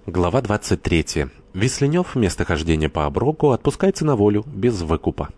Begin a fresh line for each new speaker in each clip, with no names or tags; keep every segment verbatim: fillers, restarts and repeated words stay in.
Глава двадцать третья. Весленев, место хождения по оброку, отпускается на волю без выкупа.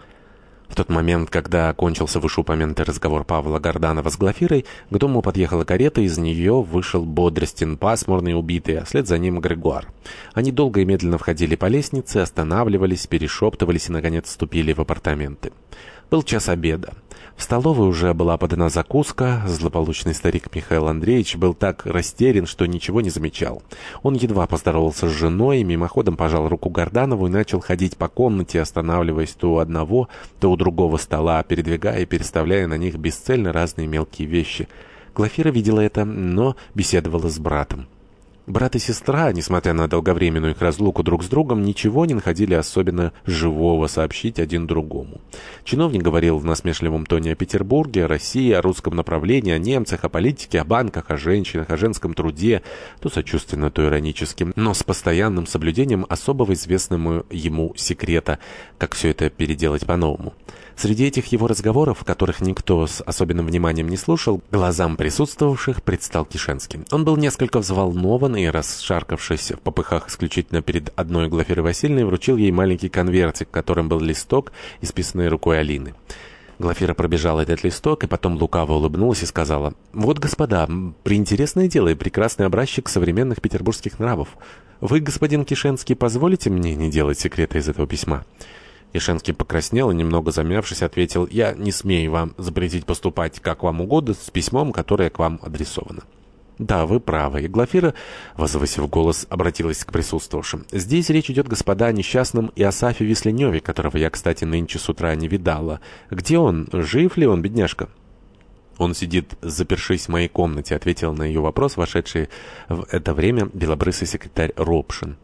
В тот момент, когда окончился вышеупомянутый разговор Павла Горданова с Глафирой, к дому подъехала карета, из нее вышел Бодрестин, пасмурный и убитый, а вслед за ним Грегуар. Они долго и медленно входили по лестнице, останавливались, перешептывались и, наконец, вступили в апартаменты. Был час обеда. В столовой уже была подана закуска. Злополучный старик Михаил Андреевич был так растерян, что ничего не замечал. Он едва поздоровался с женой, мимоходом пожал руку Горданову и начал ходить по комнате, останавливаясь то у одного, то у другого стола, передвигая и переставляя на них бесцельно разные мелкие вещи. Глафира видела это, но беседовала с братом. Брат и сестра, несмотря на долговременную их разлуку друг с другом, ничего не находили особенно живого сообщить один другому. Чиновник говорил в насмешливом тоне о Петербурге, о России, о русском направлении, о немцах, о политике, о банках, о женщинах, о женском труде, то сочувственно, то иронически, но с постоянным соблюдением особого известного ему секрета, как все это переделать по-новому. Среди этих его разговоров, которых никто с особенным вниманием не слушал, глазам присутствовавших предстал Кишенский. Он был несколько взволнован и, расшаркавшись в попыхах исключительно перед одной Глафирой Васильевной, вручил ей маленький конвертик, в котором был листок, исписанный рукой Алины. Глафира пробежала этот листок и потом лукаво улыбнулась и сказала: «Вот, господа, приинтересное дело и прекрасный образчик современных петербургских нравов. Вы, господин Кишенский, позволите мне не делать секрета из этого письма?» Кишенский покраснел и, немного замявшись, ответил: «Я не смею вам запретить поступать как вам угодно с письмом, которое к вам адресовано». «Да, вы правы». И Глафира, возвысив голос, обратилась к присутствовавшим. «Здесь речь идет, господа, о несчастном Иосафе Весленеве, которого я, кстати, нынче с утра не видала. Где он? Жив ли он, бедняжка?» «Он сидит, запершись в моей комнате», — ответил на ее вопрос вошедший в это время белобрысый секретарь Ропшин.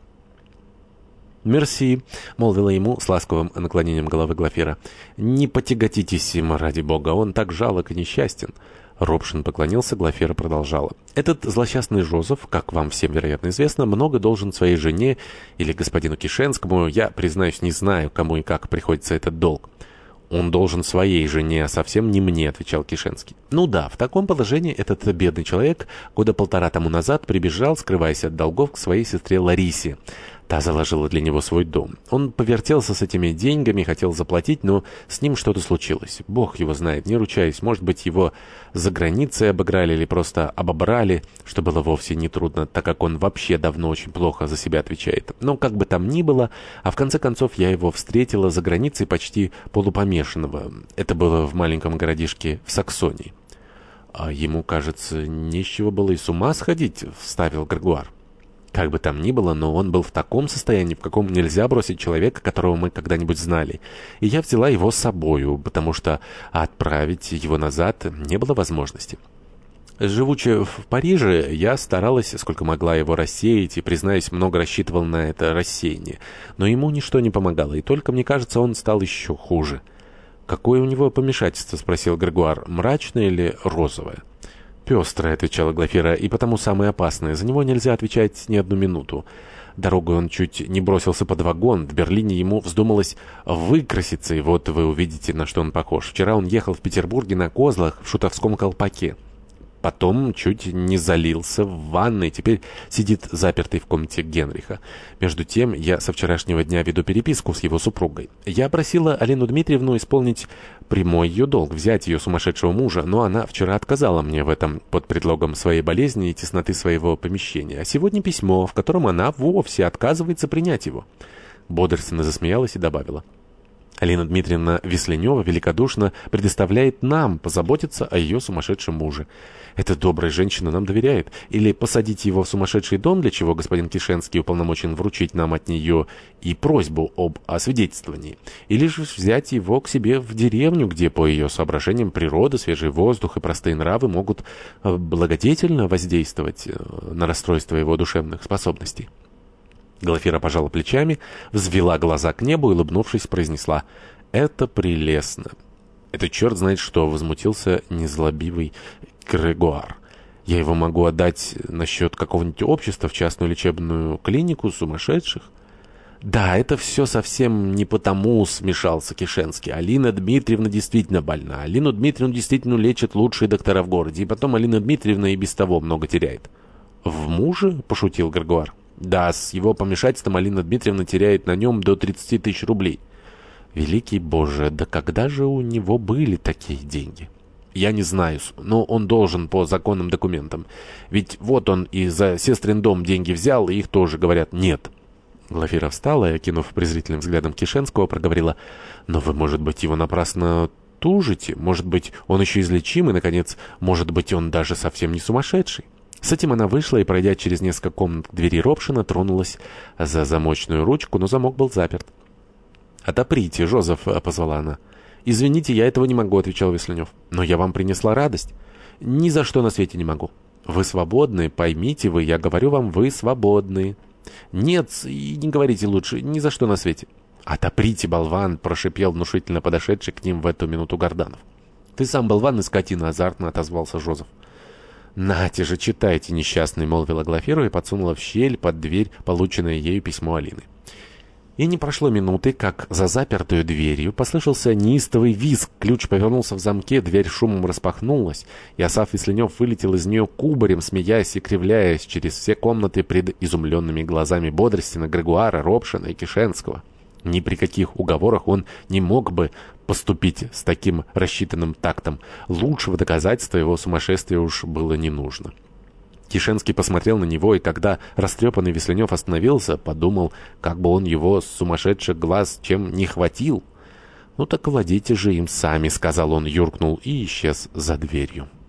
«Мерси», — молвила ему с ласковым наклонением головы Глафира. «Не потяготитесь им, ради бога, он так жалок и несчастен». Ропшин поклонился, Глафира продолжала. «Этот злосчастный Жозеф, как вам всем, вероятно, известно, много должен своей жене или господину Кишенскому. Я, признаюсь, не знаю, кому и как приходится этот долг». «Он должен своей жене, а совсем не мне», — отвечал Кишенский. «Ну да, в таком положении этот бедный человек года полтора тому назад прибежал, скрываясь от долгов, к своей сестре Ларисе. Та заложила для него свой дом. Он повертелся с этими деньгами, хотел заплатить, но с ним что-то случилось. Бог его знает, не ручаюсь. Может быть, его за границей обыграли или просто обобрали, что было вовсе не трудно, так как он вообще давно очень плохо за себя отвечает. Но как бы там ни было, а в конце концов я его встретила за границей почти полупомешанного. Это было в маленьком городишке в Саксонии». «А ему, кажется, не с чего было и с ума сходить», — вставил Грегуар. «Как бы там ни было, но он был в таком состоянии, в каком нельзя бросить человека, которого мы когда-нибудь знали. И я взяла его с собою, потому что отправить его назад не было возможности. Живучи в Париже, я старалась, сколько могла, его рассеять, и, признаюсь, много рассчитывал на это рассеяние. Но ему ничто не помогало, и только, мне кажется, он стал еще хуже». «Какое у него помешательство?» — спросил Грегуар. «Мрачное или розовое?» «Пестрое», — отвечала Глафира, — «и потому самое опасное. За него нельзя отвечать ни одну минуту. Дорогой он чуть не бросился под вагон. В Берлине ему вздумалось выкраситься, и вот вы увидите, на что он похож. Вчера он ехал в Петербурге на козлах в шутовском колпаке. Потом чуть не залился в ванной, теперь сидит запертый в комнате Генриха. Между тем, я со вчерашнего дня веду переписку с его супругой. Я просила Алину Дмитриевну исполнить прямой ее долг, взять ее сумасшедшего мужа, но она вчера отказала мне в этом под предлогом своей болезни и тесноты своего помещения. А сегодня письмо, в котором она вовсе отказывается принять его». Бодрственно засмеялась и добавила: «Алина Дмитриевна Весленева великодушно предоставляет нам позаботиться о ее сумасшедшем муже. Эта добрая женщина нам доверяет. Или посадить его в сумасшедший дом, для чего господин Кишенский уполномочен вручить нам от нее и просьбу об освидетельствовании. Или же взять его к себе в деревню, где, по ее соображениям, природа, свежий воздух и простые нравы могут благодетельно воздействовать на расстройство его душевных способностей». Глафира пожала плечами, взвела глаза к небу и, улыбнувшись, произнесла: «Это прелестно». «Это черт знает что», — возмутился незлобивый Грегуар. «Я его могу отдать насчет какого-нибудь общества в частную лечебную клинику сумасшедших». «Да, это все совсем не потому», — смешался Кишенский. «Алина Дмитриевна действительно больна. Алину Дмитриевну действительно лечат лучшие доктора в городе. И потом Алина Дмитриевна и без того много теряет». «В муже?» — пошутил Грегуар. Да, с его помешательством Алина Дмитриевна теряет на нем до тридцати тысяч рублей. Великий Боже, да когда же у него были такие деньги? Я не знаю, но он должен по законным документам. Ведь вот он и за сестрин дом деньги взял, и их тоже, говорят, нет. Глафира встала и, окинув презрительным взглядом Кишенского, проговорила: «Но вы, может быть, его напрасно тужите? Может быть, он еще излечим, и, наконец, может быть, он даже совсем не сумасшедший?» С этим она вышла и, пройдя через несколько комнат к двери Робшина, тронулась за замочную ручку, но замок был заперт. «Отоприте, Жозеф», — позвала она. «Извините, я этого не могу», — отвечал Весленев. «Но я вам принесла радость». «Ни за что на свете не могу». «Вы свободны, поймите вы, я говорю вам, вы свободны». «Нет, и не говорите лучше, ни за что на свете». «Отоприте, болван», — прошипел внушительно подошедший к ним в эту минуту Горданов. «Ты сам болван и скотина», — азартно отозвался Жозеф. «Нате же, читайте, несчастный», — молвила Глафира и подсунула в щель под дверь полученное ею письмо Алины. И не прошло минуты, как за запертую дверью послышался неистовый визг, ключ повернулся в замке, дверь шумом распахнулась, и Асаф Весленев вылетел из нее кубарем, смеясь и кривляясь через все комнаты пред изумленными глазами Бодростина, Григуара, Робшина и Кишенского. Ни при каких уговорах он не мог бы поступить с таким рассчитанным тактом. Лучшего доказательства его сумасшествия уж было не нужно. Кишенский посмотрел на него, и когда растрепанный Весленев остановился, подумал, как бы он его с сумасшедших глаз чем не хватил. «Ну так владейте же им сами», — сказал он, юркнул и исчез за дверью.